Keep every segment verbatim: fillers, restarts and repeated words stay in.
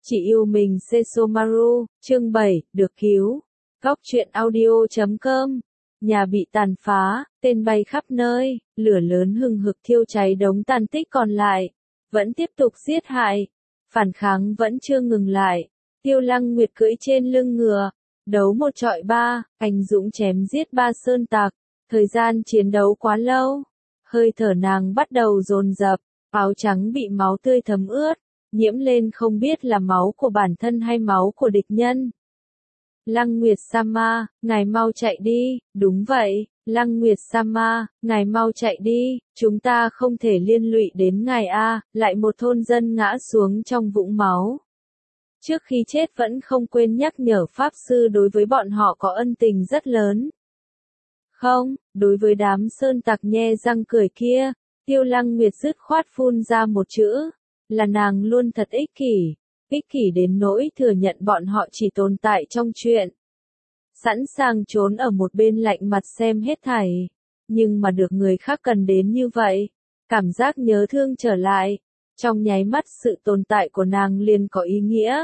Chị yêu mình Sesomaru, chương bảy, được cứu. Góc truyện audio chấm com. Nhà bị tàn phá, tên bay khắp nơi, lửa lớn hừng hực thiêu cháy đống tàn tích còn lại. Vẫn tiếp tục giết hại. Phản kháng vẫn chưa ngừng lại. Tiêu Lăng Nguyệt cưỡi trên lưng ngựa. Đấu một trọi ba, anh dũng chém giết ba sơn tặc. Thời gian chiến đấu quá lâu. Hơi thở nàng bắt đầu dồn dập. Áo trắng bị máu tươi thấm ướt. Nhiễm lên không biết là máu của bản thân hay máu của địch nhân. Lăng Nguyệt Sama, ngài mau chạy đi, đúng vậy, Lăng Nguyệt Sama, ngài mau chạy đi, chúng ta không thể liên lụy đến ngài a, lại một thôn dân ngã xuống trong vũng máu. Trước khi chết vẫn không quên nhắc nhở Pháp Sư đối với bọn họ có ân tình rất lớn. Không, đối với đám sơn tặc nhe răng cười kia, Tiêu Lăng Nguyệt dứt khoát phun ra một chữ. Là nàng luôn thật ích kỷ, ích kỷ đến nỗi thừa nhận bọn họ chỉ tồn tại trong chuyện. Sẵn sàng trốn ở một bên lạnh mặt xem hết thảy, nhưng mà được người khác cần đến như vậy, cảm giác nhớ thương trở lại, trong nháy mắt sự tồn tại của nàng liền có ý nghĩa.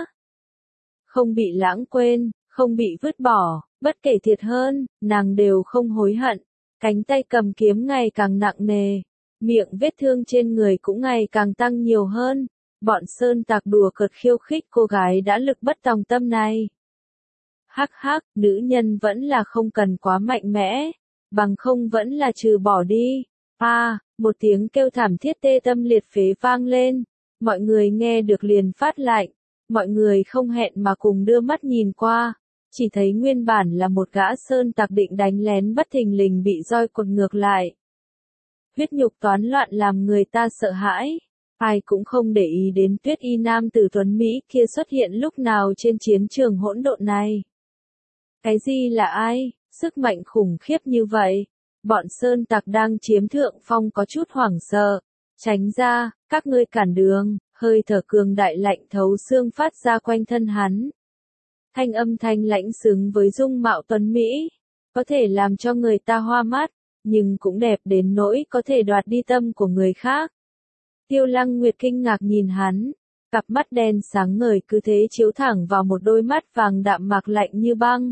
Không bị lãng quên, không bị vứt bỏ, bất kể thiệt hơn, nàng đều không hối hận, cánh tay cầm kiếm ngày càng nặng nề. Miệng vết thương trên người cũng ngày càng tăng nhiều hơn, bọn sơn tặc đùa cợt khiêu khích cô gái đã lực bất tòng tâm này. Hắc hắc, nữ nhân vẫn là không cần quá mạnh mẽ, bằng không vẫn là trừ bỏ đi. A, à, một tiếng kêu thảm thiết tê tâm liệt phế vang lên, mọi người nghe được liền phát lạnh, mọi người không hẹn mà cùng đưa mắt nhìn qua, chỉ thấy nguyên bản là một gã sơn tặc định đánh lén bất thình lình bị roi quật ngược lại. Huyết nhục toán loạn làm người ta sợ hãi. Ai cũng không để ý đến Tuyết Y nam tử tuấn Mỹ kia xuất hiện lúc nào trên chiến trường hỗn độn này. Cái gì là ai? Sức mạnh khủng khiếp như vậy. Bọn sơn tặc đang chiếm thượng phong có chút hoảng sợ. Tránh ra, các ngươi cản đường, hơi thở cường đại lạnh thấu xương phát ra quanh thân hắn. Thanh âm thanh lãnh xứng với dung mạo tuấn Mỹ. Có thể làm cho người ta hoa mắt. Nhưng cũng đẹp đến nỗi có thể đoạt đi tâm của người khác. Tiêu Lăng Nguyệt kinh ngạc nhìn hắn, cặp mắt đen sáng ngời cứ thế chiếu thẳng vào một đôi mắt vàng đạm mạc lạnh như băng.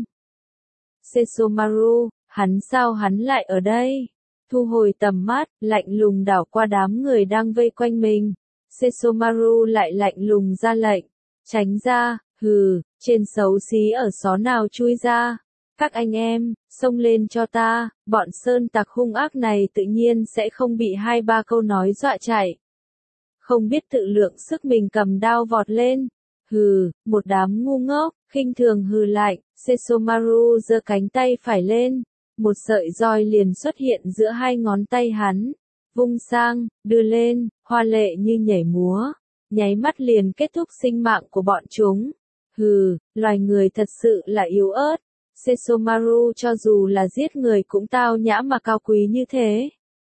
Sesomaru, hắn sao hắn lại ở đây? Thu hồi tầm mắt, lạnh lùng đảo qua đám người đang vây quanh mình. Sesomaru lại lạnh lùng ra lệnh, tránh ra, hừ, trên xấu xí ở xó nào chui ra. Các anh em, xông lên cho ta, bọn sơn tặc hung ác này tự nhiên sẽ không bị hai ba câu nói dọa chạy. Không biết tự lượng sức mình cầm đao vọt lên. Hừ, một đám ngu ngốc, khinh thường hừ lạnh, Sesomaru giơ cánh tay phải lên. Một sợi roi liền xuất hiện giữa hai ngón tay hắn. Vung sang, đưa lên, hoa lệ như nhảy múa. Nháy mắt liền kết thúc sinh mạng của bọn chúng. Hừ, loài người thật sự là yếu ớt. Sesomaru cho dù là giết người cũng tao nhã mà cao quý như thế.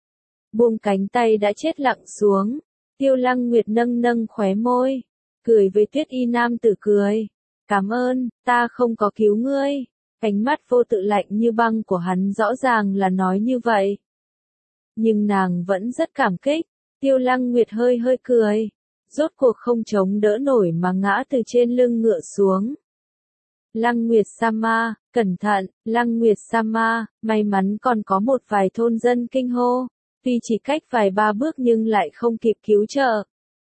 Buông cánh tay đã chết lặng xuống. Tiêu Lăng Nguyệt nâng nâng khóe môi. Cười với Tuyết Y nam tử cười. Cảm ơn, ta không có cứu ngươi. Ánh mắt vô tự lạnh như băng của hắn rõ ràng là nói như vậy. Nhưng nàng vẫn rất cảm kích. Tiêu Lăng Nguyệt hơi hơi cười. Rốt cuộc không chống đỡ nổi mà ngã từ trên lưng ngựa xuống. Lăng Nguyệt Sama, cẩn thận, Lăng Nguyệt Sama, may mắn còn có một vài thôn dân kinh hô, tuy chỉ cách vài ba bước nhưng lại không kịp cứu trợ.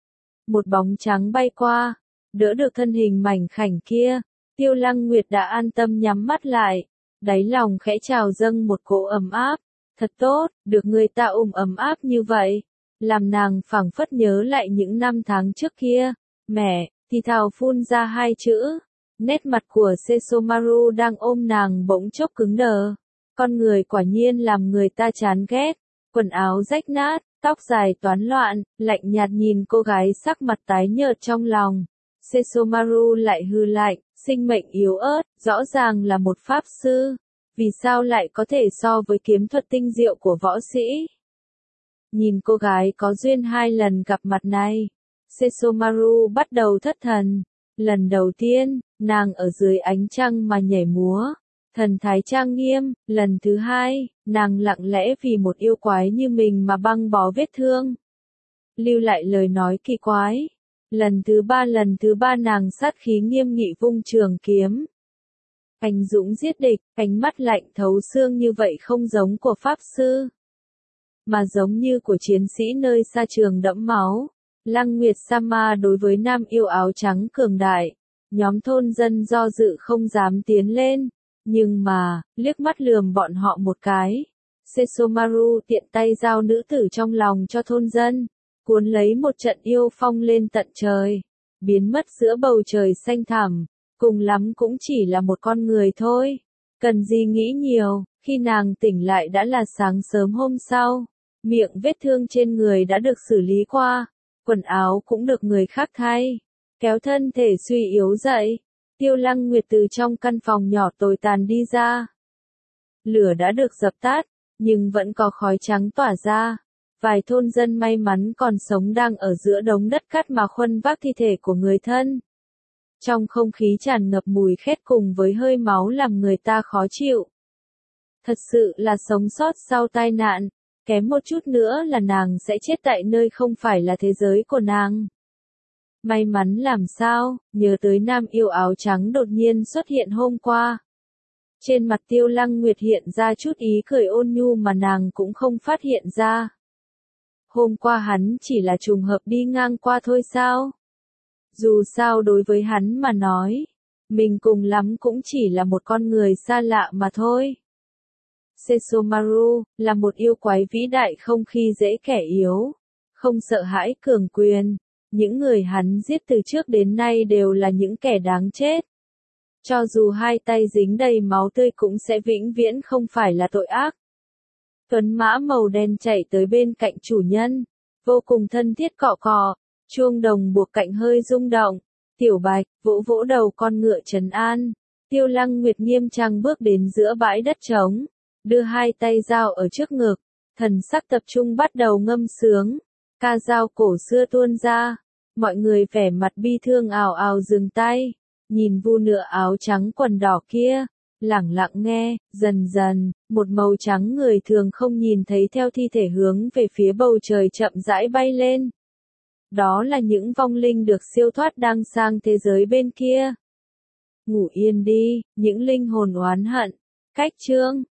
Một bóng trắng bay qua, đỡ được thân hình mảnh khảnh kia, Tiêu Lăng Nguyệt đã an tâm nhắm mắt lại, đáy lòng khẽ trào dâng một cỗ ấm áp, thật tốt, được người ta ôm ấm áp như vậy, làm nàng phảng phất nhớ lại những năm tháng trước kia, mẹ, thì thào phun ra hai chữ. Nét mặt của Sesomaru đang ôm nàng bỗng chốc cứng đờ. Con người quả nhiên làm người ta chán ghét. Quần áo rách nát, tóc dài toán loạn, lạnh nhạt nhìn cô gái sắc mặt tái nhợt trong lòng. Sesomaru lại hừ lạnh, sinh mệnh yếu ớt, rõ ràng là một pháp sư. Vì sao lại có thể so với kiếm thuật tinh diệu của võ sĩ? Nhìn cô gái có duyên hai lần gặp mặt này. Sesomaru bắt đầu thất thần. Lần đầu tiên, nàng ở dưới ánh trăng mà nhảy múa, thần thái trang nghiêm, lần thứ hai, nàng lặng lẽ vì một yêu quái như mình mà băng bó vết thương. Lưu lại lời nói kỳ quái, Lần thứ ba lần thứ ba nàng sát khí nghiêm nghị vung trường kiếm. Anh dũng giết địch, ánh mắt lạnh thấu xương như vậy không giống của pháp sư, mà giống như của chiến sĩ nơi xa trường đẫm máu. Lăng Nguyệt Sama đối với nam yêu áo trắng cường đại, nhóm thôn dân do dự không dám tiến lên, nhưng mà, liếc mắt lườm bọn họ một cái. Sesomaru tiện tay giao nữ tử trong lòng cho thôn dân, cuốn lấy một trận yêu phong lên tận trời, biến mất giữa bầu trời xanh thẳm, cùng lắm cũng chỉ là một con người thôi. Cần gì nghĩ nhiều, khi nàng tỉnh lại đã là sáng sớm hôm sau, miệng vết thương trên người đã được xử lý qua, quần áo cũng được người khác thay, kéo thân thể suy yếu dậy. Tiêu Lăng Nguyệt từ trong căn phòng nhỏ tồi tàn đi ra. Lửa đã được dập tắt, nhưng vẫn có khói trắng tỏa ra. Vài thôn dân may mắn còn sống đang ở giữa đống đất cát mà khuân vác thi thể của người thân. Trong không khí tràn ngập mùi khét cùng với hơi máu làm người ta khó chịu. Thật sự là sống sót sau tai nạn, kém một chút nữa là nàng sẽ chết tại nơi không phải là thế giới của nàng. May mắn làm sao, nhớ tới nam yêu áo trắng đột nhiên xuất hiện hôm qua. Trên mặt Tiêu Lăng Nguyệt hiện ra chút ý cười ôn nhu mà nàng cũng không phát hiện ra. Hôm qua hắn chỉ là trùng hợp đi ngang qua thôi sao? Dù sao đối với hắn mà nói, mình cùng lắm cũng chỉ là một con người xa lạ mà thôi. Sesomaru là một yêu quái vĩ đại không khi dễ kẻ yếu, không sợ hãi cường quyền. Những người hắn giết từ trước đến nay đều là những kẻ đáng chết. Cho dù hai tay dính đầy máu tươi cũng sẽ vĩnh viễn không phải là tội ác. Tuấn mã màu đen chạy tới bên cạnh chủ nhân, vô cùng thân thiết cọ cọ, chuông đồng buộc cạnh hơi rung động. Tiểu Bạch vỗ vỗ đầu con ngựa trấn an. Tiêu Lăng Nguyệt nghiêm trang bước đến giữa bãi đất trống, đưa hai tay dao ở trước ngực, thần sắc tập trung bắt đầu ngâm sướng. Ca dao cổ xưa tuôn ra, mọi người vẻ mặt bi thương ào ào dừng tay, nhìn vu nựa áo trắng quần đỏ kia, lẳng lặng nghe. Dần dần, một màu trắng người thường không nhìn thấy theo thi thể hướng về phía bầu trời chậm rãi bay lên. Đó là những vong linh được siêu thoát đang sang thế giới bên kia. Ngủ yên đi, những linh hồn oán hận. Cách chương